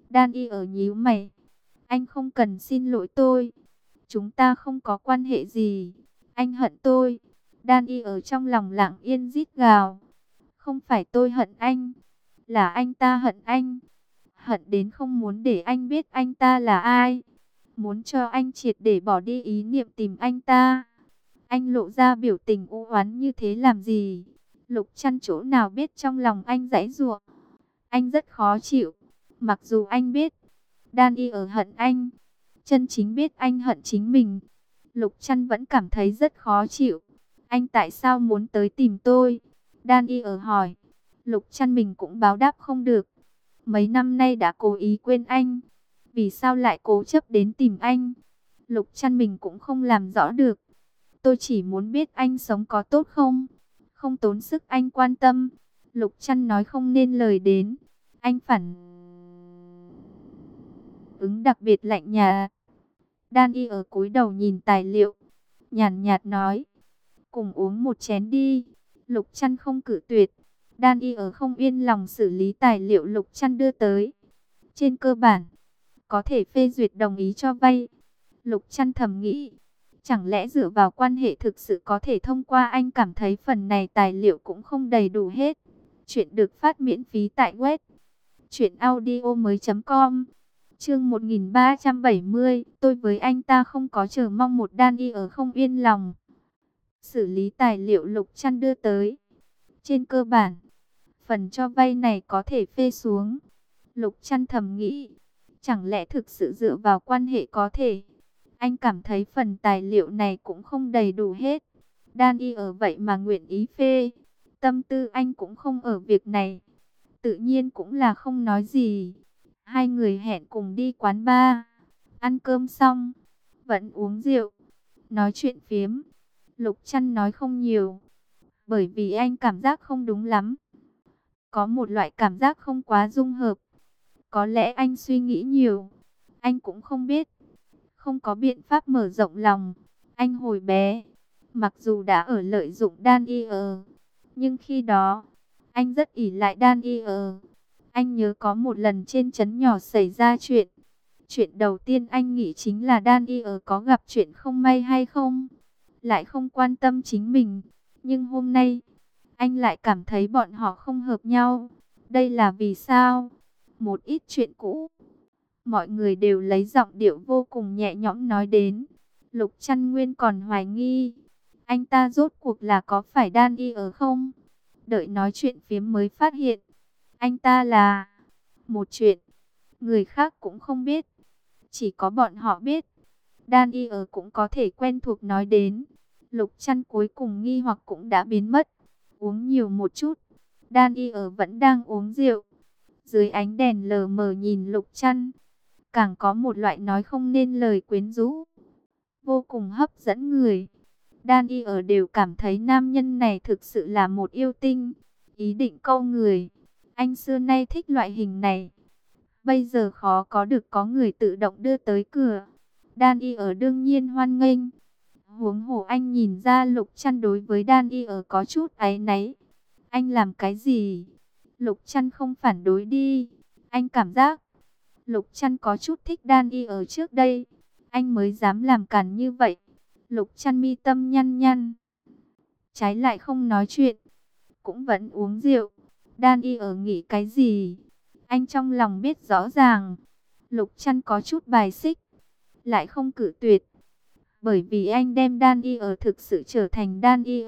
Đan Y ở nhíu mày. Anh không cần xin lỗi tôi. Chúng ta không có quan hệ gì. Anh hận tôi. Đan Y ở trong lòng lặng yên rít gào. Không phải tôi hận anh, là anh ta hận anh. Hận đến không muốn để anh biết anh ta là ai. Muốn cho anh triệt để bỏ đi ý niệm tìm anh ta. Anh lộ ra biểu tình u oán như thế làm gì? Lục Chăn chỗ nào biết trong lòng anh giãy giụa. Anh rất khó chịu. Mặc dù anh biết Đan Y ở hận anh, chân chính biết anh hận chính mình, Lục Chăn vẫn cảm thấy rất khó chịu. Anh tại sao muốn tới tìm tôi? Đan Y ở hỏi. Lục Chăn mình cũng báo đáp không được. Mấy năm nay đã cố ý quên anh, vì sao lại cố chấp đến tìm anh? Lục Chăn mình cũng không làm rõ được. Tôi chỉ muốn biết anh sống có tốt không? Không tốn sức anh quan tâm. Lục Chăn nói không nên lời đến. Anh phản ứng đặc biệt lạnh nhạt. Đan Y ở cúi đầu nhìn tài liệu, nhàn nhạt nói, cùng uống một chén đi. Lục Chăn không cự tuyệt. Đan Y ở không yên lòng xử lý tài liệu Lục Chăn đưa tới. Trên cơ bản, có thể phê duyệt đồng ý cho vay. Lục Chăn thầm nghĩ, chẳng lẽ dựa vào quan hệ thực sự có thể thông qua? Anh cảm thấy phần này tài liệu cũng không đầy đủ hết. Chuyện được phát miễn phí tại web truyệnaudiomoi.com. Chương 1370, tôi với anh ta không có chờ mong. Một Đan Y ở không yên lòng xử lý tài liệu Lục Chăn đưa tới. Trên cơ bản, phần cho vay này có thể phê xuống. Lục Chăn thầm nghĩ, chẳng lẽ thực sự dựa vào quan hệ có thể? Anh cảm thấy phần tài liệu này cũng không đầy đủ hết. Đan Y ở vậy mà nguyện ý phê. Tâm tư anh cũng không ở việc này. Tự nhiên cũng là không nói gì. Hai người hẹn cùng đi quán bar. Ăn cơm xong, vẫn uống rượu, nói chuyện phiếm. Lục Chăn nói không nhiều, bởi vì anh cảm giác không đúng lắm. Có một loại cảm giác không quá dung hợp. Có lẽ anh suy nghĩ nhiều. Anh cũng không biết. Không có biện pháp mở rộng lòng. Anh hồi bé, mặc dù đã ở lợi dụng Đan Y nhưng khi đó, anh rất ỷ lại Đan Y. Anh nhớ có một lần trên trấn nhỏ xảy ra chuyện. Chuyện đầu tiên anh nghĩ chính là Đan Y có gặp chuyện không may hay không. Lại không quan tâm chính mình. Nhưng hôm nay, anh lại cảm thấy bọn họ không hợp nhau. Đây là vì sao? Một ít chuyện cũ. Mọi người đều lấy giọng điệu vô cùng nhẹ nhõm nói đến. Lục Chăn nguyên còn hoài nghi. Anh ta rốt cuộc là có phải Đan Y không? Đợi nói chuyện phiếm mới phát hiện. Anh ta là một chuyện người khác cũng không biết. Chỉ có bọn họ biết. Đan Y cũng có thể quen thuộc nói đến. Lục Chăn cuối cùng nghi hoặc cũng đã biến mất. Uống nhiều một chút. Đan Y vẫn đang uống rượu. Dưới ánh đèn lờ mờ nhìn Lục Chăn, càng có một loại nói không nên lời quyến rũ, vô cùng hấp dẫn người. Đan Y đều cảm thấy nam nhân này thực sự là một yêu tinh, ý định câu người. Anh xưa nay thích loại hình này. Bây giờ khó có được có người tự động đưa tới cửa. Đan Y đương nhiên hoan nghênh. Huống hồ anh nhìn ra Lục Chăn đối với Đan Y có chút áy náy. Anh làm cái gì? Lục Chăn không phản đối đi. Anh cảm giác Lục Chăn có chút thích Đan Y trước đây. Anh mới dám làm càn như vậy. Lục Chăn mi tâm nhăn nhăn. Trái lại không nói chuyện. Cũng vẫn uống rượu. Đan Y nghĩ cái gì? Anh trong lòng biết rõ ràng. Lục Chăn có chút bài xích. Lại không cự tuyệt. Bởi vì anh đem Đan Y thực sự trở thành Đan Y.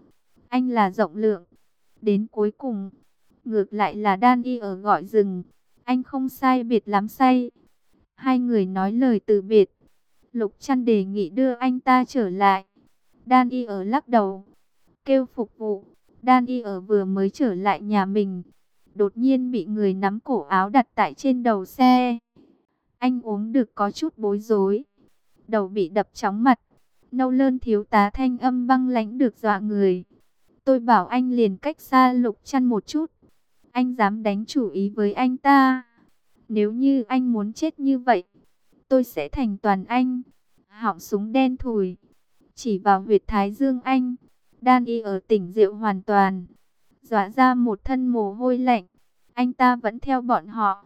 Anh là rộng lượng. Đến cuối cùng, ngược lại là Đan Y gọi dừng. Anh không sai biệt lắm say. Hai người nói lời từ biệt. Lục Chăn đề nghị đưa anh ta trở lại. Đan Y lắc đầu, kêu phục vụ. Đan Y vừa mới trở lại nhà mình, đột nhiên bị người nắm cổ áo đặt tại trên đầu xe. Anh uống được có chút bối rối, đầu bị đập chóng mặt. Nâu Lơn thiếu tá thanh âm băng lãnh được dọa người. Tôi bảo anh liền cách xa Lục Chăn một chút. Anh dám đánh chủ ý với anh ta. Nếu như anh muốn chết như vậy, tôi sẽ thành toàn anh. Họng súng đen thùi chỉ vào huyệt thái dương anh. Đan Y tỉnh rượu hoàn toàn, dọa ra một thân mồ hôi lạnh. Anh ta vẫn theo bọn họ.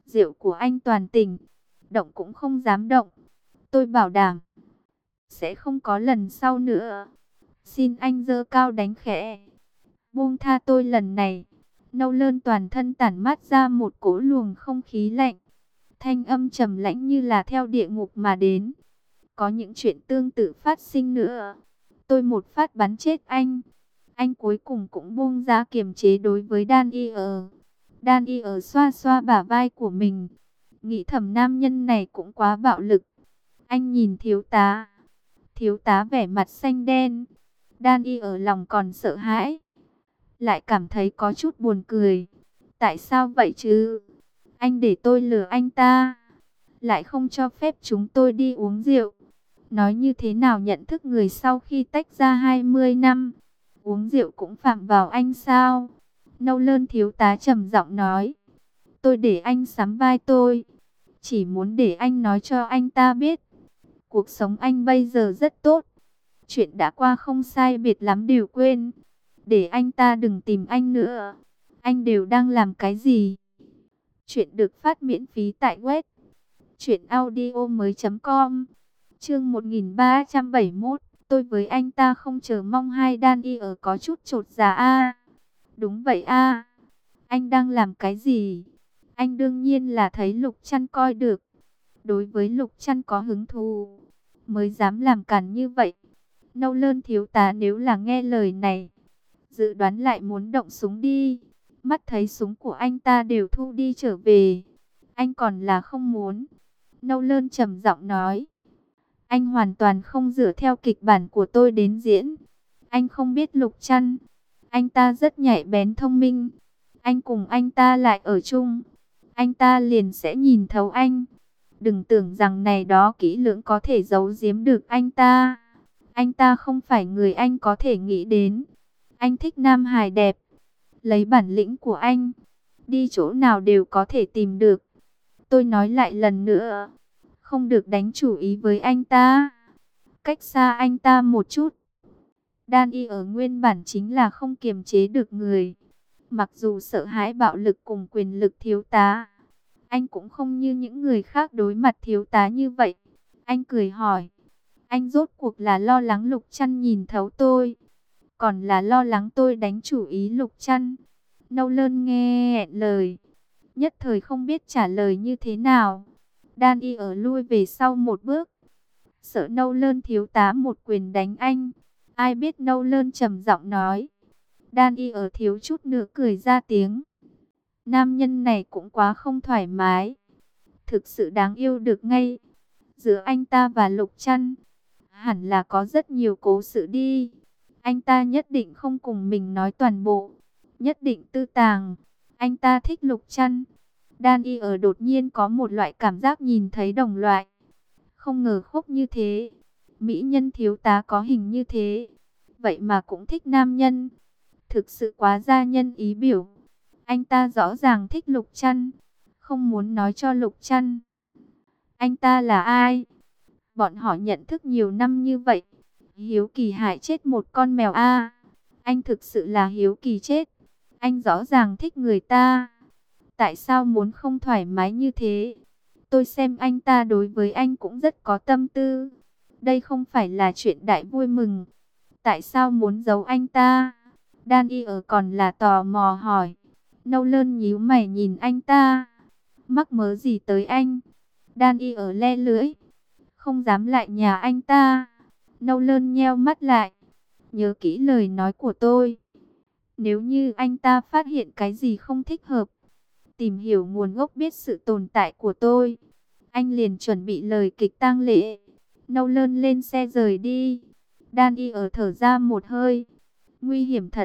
Rượu của anh toàn tỉnh, động cũng không dám động. Tôi bảo đảm, sẽ không có lần sau nữa. Xin anh giơ cao đánh khẽ, buông tha tôi lần này. Nâu Lơn toàn thân tản mát ra một cỗ luồng không khí lạnh. Thanh âm trầm lãnh như là theo địa ngục mà đến. Có những chuyện tương tự phát sinh nữa. Tôi một phát bắn chết anh. Anh cuối cùng cũng buông ra kiềm chế đối với Daniel. Daniel xoa xoa bả vai của mình. Nghĩ thầm nam nhân này cũng quá bạo lực. Anh nhìn thiếu tá. Thiếu tá vẻ mặt xanh đen. Daniel ở lòng còn sợ hãi, lại cảm thấy có chút buồn cười. Tại sao vậy chứ? Anh để tôi lừa anh ta, lại không cho phép chúng tôi đi uống rượu. Nói như thế nào nhận thức người sau khi tách ra 20 năm, uống rượu cũng phạm vào anh sao? Nâu Lơn thiếu tá trầm giọng nói. Tôi để anh sắm vai tôi, chỉ muốn để anh nói cho anh ta biết, cuộc sống anh bây giờ rất tốt. Chuyện đã qua không sai biệt lắm đều quên. Để anh ta đừng tìm anh nữa. Anh đều đang làm cái gì? Chuyện được phát miễn phí tại web truyệnaudiomoi.com. Chương 1371. Tôi với anh ta không chờ mong. Hai Daniel có chút chột dạ. Đúng vậy anh đang làm cái gì? Anh đương nhiên là thấy Lục Trăn coi được, đối với Lục Trăn có hứng thú, mới dám làm càn như vậy. Nâu Lơn thiếu tá nếu là nghe lời này, dự đoán lại muốn động súng đi. Mắt thấy súng của anh ta đều thu đi trở về, anh còn là không muốn. Nâu Lơn trầm giọng nói. Anh hoàn toàn không dựa theo kịch bản của tôi đến diễn. Anh không biết Lục Trăn, anh ta rất nhạy bén thông minh. Anh cùng anh ta lại ở chung, anh ta liền sẽ nhìn thấu anh. Đừng tưởng rằng này đó kỹ lưỡng có thể giấu giếm được anh ta. Anh ta không phải người anh có thể nghĩ đến. Anh thích nam hài đẹp. Lấy bản lĩnh của anh, đi chỗ nào đều có thể tìm được. Tôi nói lại lần nữa, không được đánh chủ ý với anh ta. Cách xa anh ta một chút. Daniel ở nguyên bản chính là không kiềm chế được người. Mặc dù sợ hãi bạo lực cùng quyền lực thiếu tá, anh cũng không như những người khác đối mặt thiếu tá như vậy. Anh cười hỏi. Anh rốt cuộc là lo lắng Lục Trăn nhìn thấu tôi, còn là lo lắng tôi đánh chủ ý Lục Trăn? Nâu Lơn nghe nghẹn lời, nhất thời không biết trả lời như thế nào. Daniel lui về sau một bước, sợ Nâu Lơn thiếu tá một quyền đánh anh. Ai biết Nâu Lơn trầm giọng nói. Daniel thiếu chút nữa cười ra tiếng. Nam nhân này cũng quá không thoải mái, thực sự đáng yêu được ngay. Giữa anh ta và Lục Trăn hẳn là có rất nhiều cố sự đi. Anh ta nhất định không cùng mình nói toàn bộ, nhất định tư tàng. Anh ta thích Lục Trăn. Daniel đột nhiên có một loại cảm giác nhìn thấy đồng loại. Không ngờ khúc như thế, mỹ nhân thiếu tá có hình như thế, vậy mà cũng thích nam nhân. Thực sự quá gia nhân ý biểu. Anh ta rõ ràng thích Lục Trăn, không muốn nói cho Lục Trăn. Anh ta là ai? Bọn họ nhận thức nhiều năm như vậy, hiếu kỳ hại chết một con mèo anh thực sự là hiếu kỳ chết. Anh rõ ràng thích người ta, tại sao muốn không thoải mái như thế? Tôi xem anh ta đối với anh cũng rất có tâm tư. Đây không phải là chuyện đại vui mừng. Tại sao muốn giấu anh ta? Daniel còn là tò mò hỏi. Nâu Lơn nhíu mày nhìn anh ta. Mắc mớ gì tới anh? Daniel le lưỡi, không dám lại nhà anh ta. Nâu Lơn nheo mắt lại. Nhớ kỹ lời nói của tôi. Nếu như anh ta phát hiện cái gì không thích hợp, tìm hiểu nguồn gốc biết sự tồn tại của tôi, anh liền chuẩn bị lời kịch tang lễ. Nâu Lơn lên xe rời đi. Daniel thở ra một hơi. Nguy hiểm thật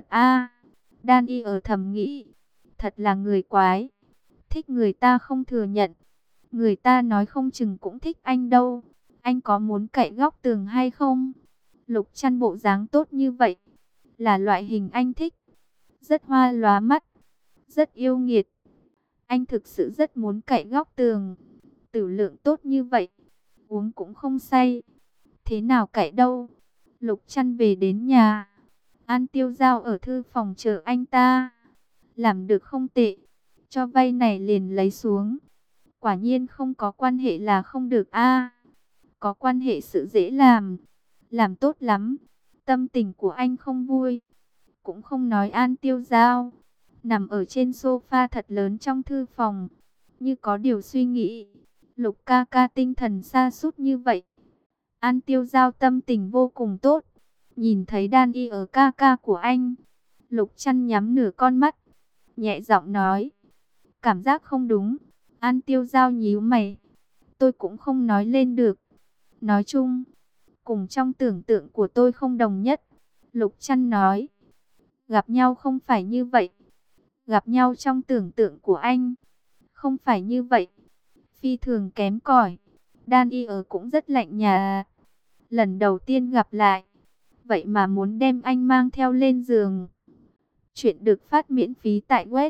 Daniel thầm nghĩ. Thật là người quái. Thích người ta không thừa nhận. Người ta nói không chừng cũng thích anh đâu. Anh có muốn cậy góc tường hay không? Lục Trăn bộ dáng tốt như vậy, là loại hình anh thích. Rất hoa lóa mắt, rất yêu nghiệt. Anh thực sự rất muốn cậy góc tường. Tử lượng tốt như vậy, uống cũng không say. Thế nào cậy đâu? Lục Trăn về đến nhà. An Tiêu Giao ở thư phòng chờ anh ta. Làm được không tệ. Cho vay này liền lấy xuống. Quả nhiên không có quan hệ là không được a. Có quan hệ sự dễ làm tốt lắm. Tâm tình của anh không vui, cũng không nói An Tiêu Giao, nằm ở trên sofa thật lớn trong thư phòng, như có điều suy nghĩ. Lục ca ca tinh thần sa sút như vậy. An Tiêu Giao tâm tình vô cùng tốt, nhìn thấy đan y ở ca ca của anh. Lục Chăn nhắm nửa con mắt, nhẹ giọng nói, cảm giác không đúng. An Tiêu Giao nhíu mày, tôi cũng không nói lên được. Nói chung, cùng trong tưởng tượng của tôi không đồng nhất. Lục Chăn nói, gặp nhau không phải như vậy. Gặp nhau trong tưởng tượng của anh, không phải như vậy. Phi thường kém cỏi. Đan y ở cũng rất lạnh nhà. Lần đầu tiên gặp lại, vậy mà muốn đem anh mang theo lên giường. Chuyện được phát miễn phí tại web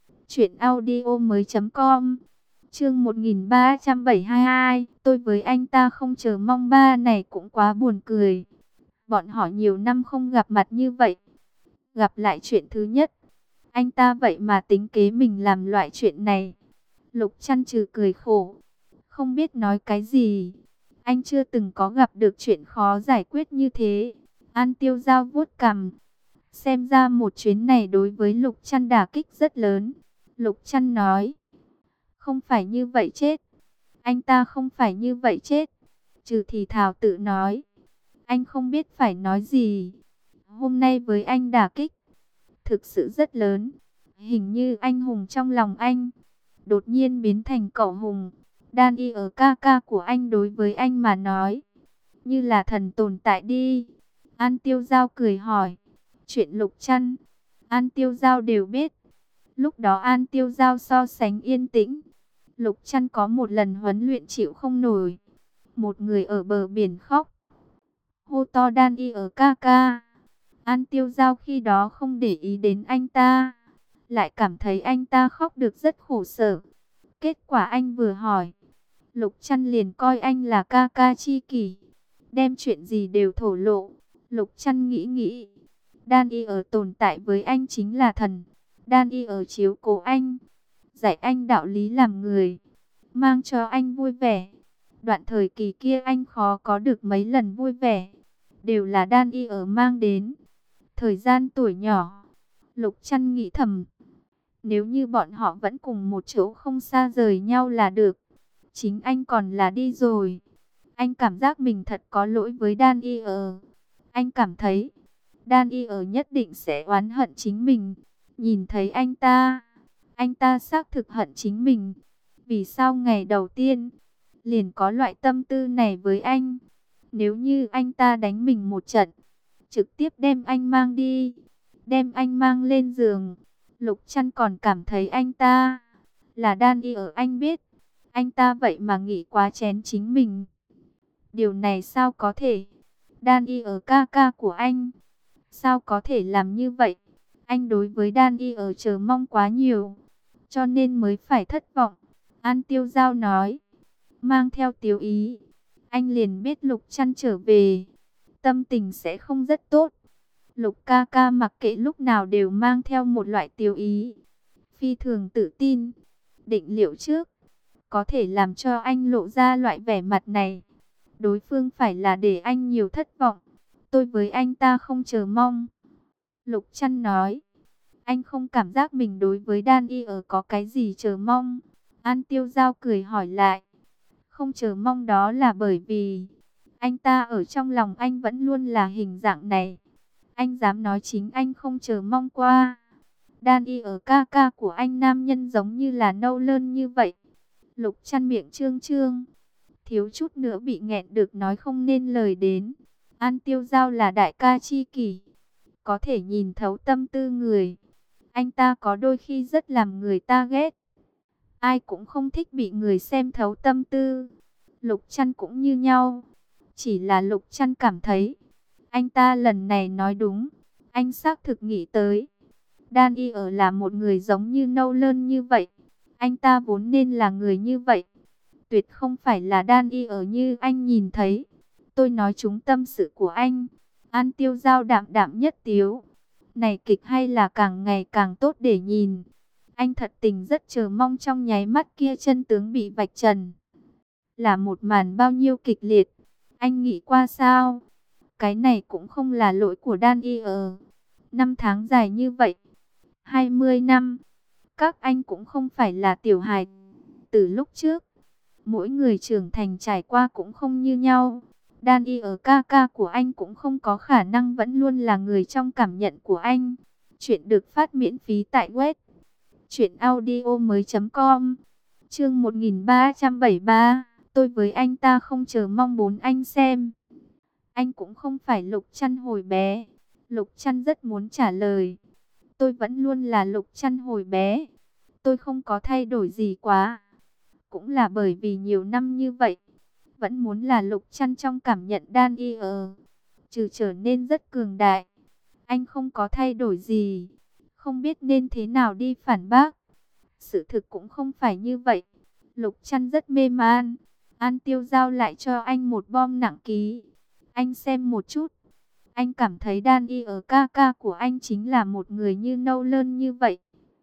truyệnaudiomoi.com. Chương 1372, tôi với anh ta không chờ mong ba này cũng quá buồn cười. Bọn họ nhiều năm không gặp mặt như vậy. Gặp lại chuyện thứ nhất, anh ta vậy mà tính kế mình làm loại chuyện này. Lục Chăn trừ cười khổ, không biết nói cái gì. Anh chưa từng có gặp được chuyện khó giải quyết như thế. An Tiêu Giao vuốt cằm. Xem ra một chuyến này đối với Lục Chăn đả kích rất lớn. Lục Chăn nói, không phải như vậy chết. Anh ta không phải như vậy chết. Trừ thì thào tự nói, anh không biết phải nói gì. Hôm nay với anh đả kích thực sự rất lớn. Hình như anh hùng trong lòng anh đột nhiên biến thành cậu hùng. Đan y ở ca ca của anh đối với anh mà nói, như là thần tồn tại đi. An Tiêu Giao cười hỏi, chuyện Lục Chăn, An Tiêu Giao đều biết. Lúc đó An Tiêu Giao so sánh yên tĩnh. Lục Chăn có một lần huấn luyện chịu không nổi, một người ở bờ biển khóc, hô to Đan y ở ca ca. An Tiêu Giao khi đó không để ý đến anh ta, lại cảm thấy anh ta khóc được rất khổ sở. Kết quả anh vừa hỏi, Lục Chăn liền coi anh là ca ca chi kỷ, đem chuyện gì đều thổ lộ. Lục Chăn nghĩ nghĩ, Đan y ở tồn tại với anh chính là thần. Đan y ở chiếu cố anh, dạy anh đạo lý làm người, mang cho anh vui vẻ. Đoạn thời kỳ kia anh khó có được mấy lần vui vẻ, đều là Đan y ở mang đến. Thời gian tuổi nhỏ, Lục Chăn nghĩ thầm, nếu như bọn họ vẫn cùng một chỗ không xa rời nhau là được. Chính anh còn là đi rồi. Anh cảm giác mình thật có lỗi với Đan y ở. Anh cảm thấy Đan y ở nhất định sẽ oán hận chính mình. Nhìn thấy anh ta xác thực hận chính mình. Vì sao ngày đầu tiên liền có loại tâm tư này với anh? Nếu như anh ta đánh mình một trận, trực tiếp đem anh mang đi, đem anh mang lên giường, Lục Chăn còn cảm thấy anh ta là Đan y ở. Anh biết anh ta vậy mà nghĩ quá chén chính mình. Điều này sao có thể? Đan y ở ca ca của anh, sao có thể làm như vậy? Anh đối với Đan y ở chờ mong quá nhiều, cho nên mới phải thất vọng. An Tiêu Giao nói, mang theo tiếu ý. Anh liền biết Lục Chăn trở về, tâm tình sẽ không rất tốt. Lục ca ca mặc kệ lúc nào đều mang theo một loại tiếu ý, phi thường tự tin. Định liệu trước, có thể làm cho anh lộ ra loại vẻ mặt này, đối phương phải là để anh nhiều thất vọng. Tôi với anh ta không chờ mong. Lục Chăn nói, anh không cảm giác mình đối với Đan y ở có cái gì chờ mong. An Tiêu Giao cười hỏi lại, không chờ mong đó là bởi vì anh ta ở trong lòng anh vẫn luôn là hình dạng này. Anh dám nói chính anh không chờ mong qua. Đan y ở ca ca của anh nam nhân giống như là nâu lơn như vậy. Lục Chăn miệng trương trương, thiếu chút nữa bị nghẹn được nói không nên lời đến. An Tiêu Giao là đại ca chi kỷ, có thể nhìn thấu tâm tư người. Anh ta có đôi khi rất làm người ta ghét. Ai cũng không thích bị người xem thấu tâm tư. Lục Chăn cũng như nhau. Chỉ là Lục Chăn cảm thấy anh ta lần này nói đúng. Anh xác thực nghĩ tới Đan y ở là một người giống như nâu lơn như vậy. Anh ta vốn nên là người như vậy, tuyệt không phải là Đan y ở như anh nhìn thấy. Tôi nói trúng tâm sự của anh. An Tiêu Giao đạm đạm nhất tiếu. Này kịch hay là càng ngày càng tốt để nhìn. Anh thật tình rất chờ mong trong nháy mắt kia chân tướng bị vạch trần. Là một màn bao nhiêu kịch liệt. Anh nghĩ qua sao? Cái này cũng không là lỗi của Daniel. Năm tháng dài như vậy, 20 năm, các anh cũng không phải là tiểu hài từ lúc trước. Mỗi người trưởng thành trải qua cũng không như nhau. Daniel ca ca của anh cũng không có khả năng vẫn luôn là người trong cảm nhận của anh. Chuyện được phát miễn phí tại web truyệnaudiomoi.com. Chương 1373. Tôi với anh ta không chờ mong bốn anh xem. Anh cũng không phải Lục Trăn hồi bé. Lục Trăn rất muốn trả lời. Tôi vẫn luôn là Lục Trăn hồi bé. Tôi không có thay đổi gì quá. Cũng là bởi vì nhiều năm như vậy, vẫn muốn là Lục Trăn trong cảm nhận Daniel. Trừ trở nên rất cường đại, anh không có thay đổi gì. Không biết nên thế nào đi phản bác. Sự thực cũng không phải như vậy. Lục Trăn rất mê man. An Tiêu giao lại cho anh một bom nặng ký. Anh xem một chút. Anh cảm thấy Daniel ca ca của anh chính là một người như Nolan như vậy.